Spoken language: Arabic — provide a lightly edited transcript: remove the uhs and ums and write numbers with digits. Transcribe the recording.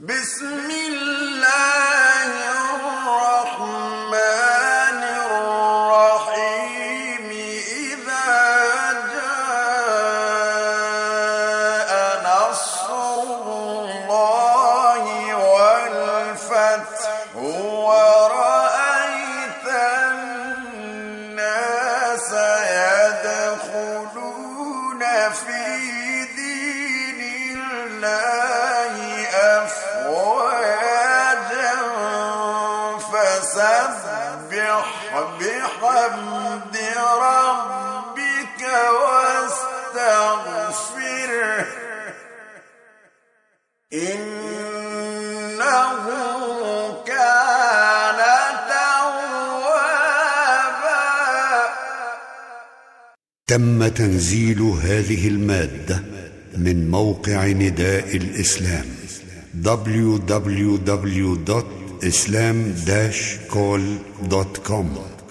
بسم الله الرحمن الرحيم إذا جاء نصر الله والفتح ورأيت الناس يدخلون في دين الله أفواجا فسبح بحمد ربك واستغفره إنه كان توابا. تم تنزيل هذه المادة من موقع نداء الإسلام www.islam-call.com